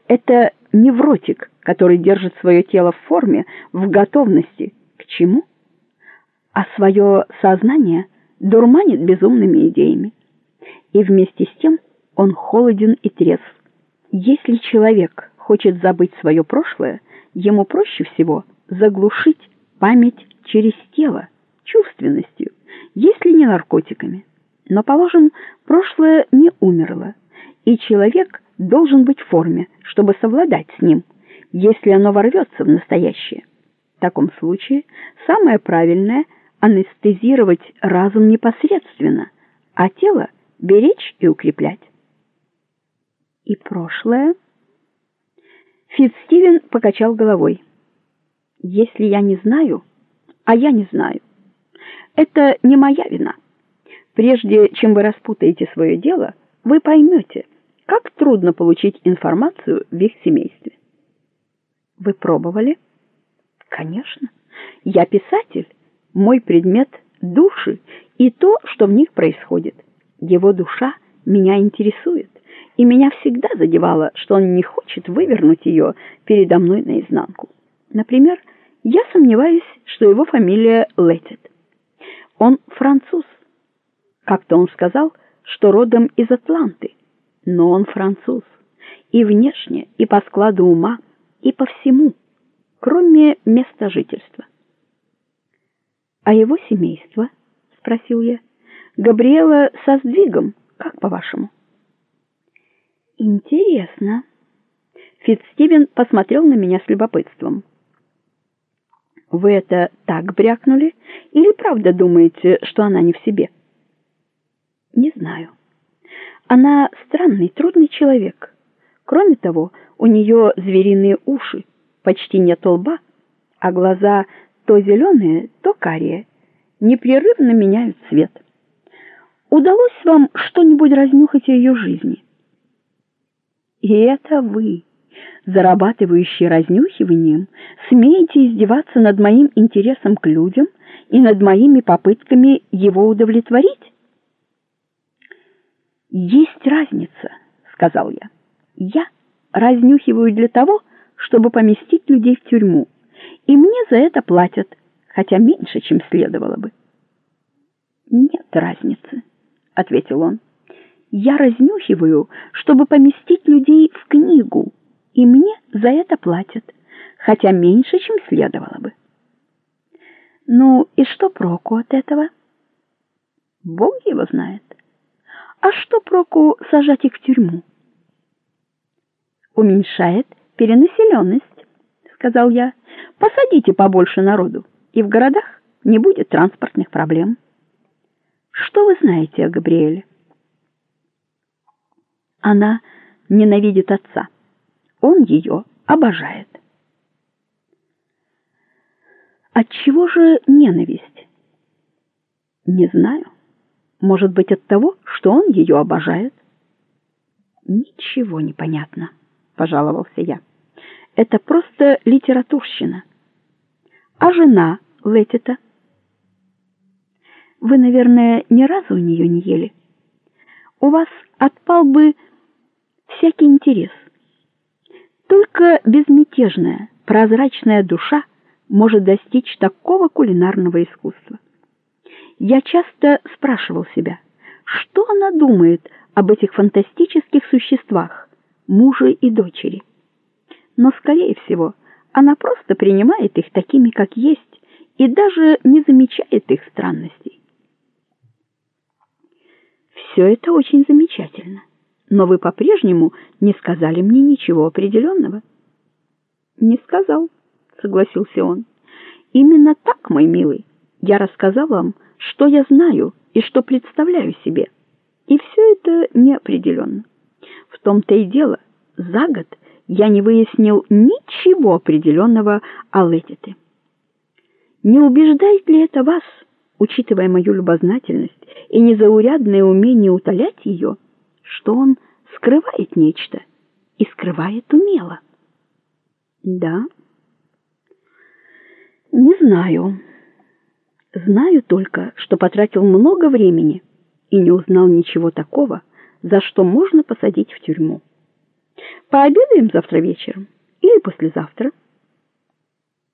Это невротик, который держит свое тело в форме, в готовности. К чему? А свое сознание дурманит безумными идеями. И вместе с тем он холоден и трезв. Если человек хочет забыть свое прошлое, ему проще всего заглушить память через тело, чувственностью, если не наркотиками. Но, положим, прошлое не умерло, и человек должен быть в форме, чтобы совладать с ним, если оно ворвется в настоящее. В таком случае самое правильное — анестезировать разум непосредственно, а тело беречь и укреплять. И прошлое? Фитцстивен покачал головой. Если я не знаю, а я не знаю, это не моя вина. Прежде чем вы распутаете свое дело, вы поймете, как трудно получить информацию в их семействе. Вы пробовали? Конечно. Я писатель. Мой предмет — души и то, что в них происходит. Его душа меня интересует, и меня всегда задевало, что он не хочет вывернуть ее передо мной наизнанку. Например, я сомневаюсь, что его фамилия Леттит. Он француз. Как-то он сказал, что родом из Атланты, но он француз. И внешне, и по складу ума, и по всему, кроме места жительства. «А его семейство?» — спросил я. «Габриэла со сдвигом, как по-вашему?» «Интересно». Фитцстивен посмотрел на меня с любопытством. «Вы это так брякнули, или правда думаете, что она не в себе?» «Не знаю. Она странный, трудный человек. Кроме того, у нее звериные уши, почти нет лба, а глаза то зеленые, то карие, непрерывно меняют цвет. Удалось вам что-нибудь разнюхать о ее жизни?» «И это вы, зарабатывающий разнюхиванием, смеете издеваться над моим интересом к людям и над моими попытками его удовлетворить?» «Есть разница», — сказал я. «Я разнюхиваю для того, чтобы поместить людей в тюрьму, и мне за это платят, хотя меньше, чем следовало бы». «Нет разницы», — ответил он. «Я разнюхиваю, чтобы поместить людей в книгу, и мне за это платят, хотя меньше, чем следовало бы». «Ну и что проку от этого?» «Бог его знает. А что проку сажать их в тюрьму?» «Уменьшает перенаселенность», — сказал я. «Посадите побольше народу, и в городах не будет транспортных проблем». «Что вы знаете о Габриэле?» «Она ненавидит отца. Он ее обожает». «Отчего же ненависть?» «Не знаю. Может быть, от того, что он ее обожает?» «Ничего не понятно», — пожаловался я. «Это просто литературщина. А жена Леттита?» «Вы, наверное, ни разу у нее не ели. У вас отпал бы всякий интерес. Только безмятежная, прозрачная душа может достичь такого кулинарного искусства. Я часто спрашивал себя, что она думает об этих фантастических существах, муже и дочери. Но, скорее всего, она просто принимает их такими, как есть, и даже не замечает их странностей. Все это очень замечательно, но вы по-прежнему не сказали мне ничего определенного. Не сказал, согласился он. Именно так, мой милый, я рассказал вам, что я знаю и что представляю себе. И все это неопределенно. В том-то и дело, за год я не выяснил ничего определенного о Леттите. Не убеждает ли это вас, учитывая мою любознательность и незаурядное умение утолять ее, что он скрывает нечто и скрывает умело? Да. Не знаю. Знаю только, что потратил много времени и не узнал ничего такого, за что можно посадить в тюрьму. Пообедаем завтра вечером или послезавтра?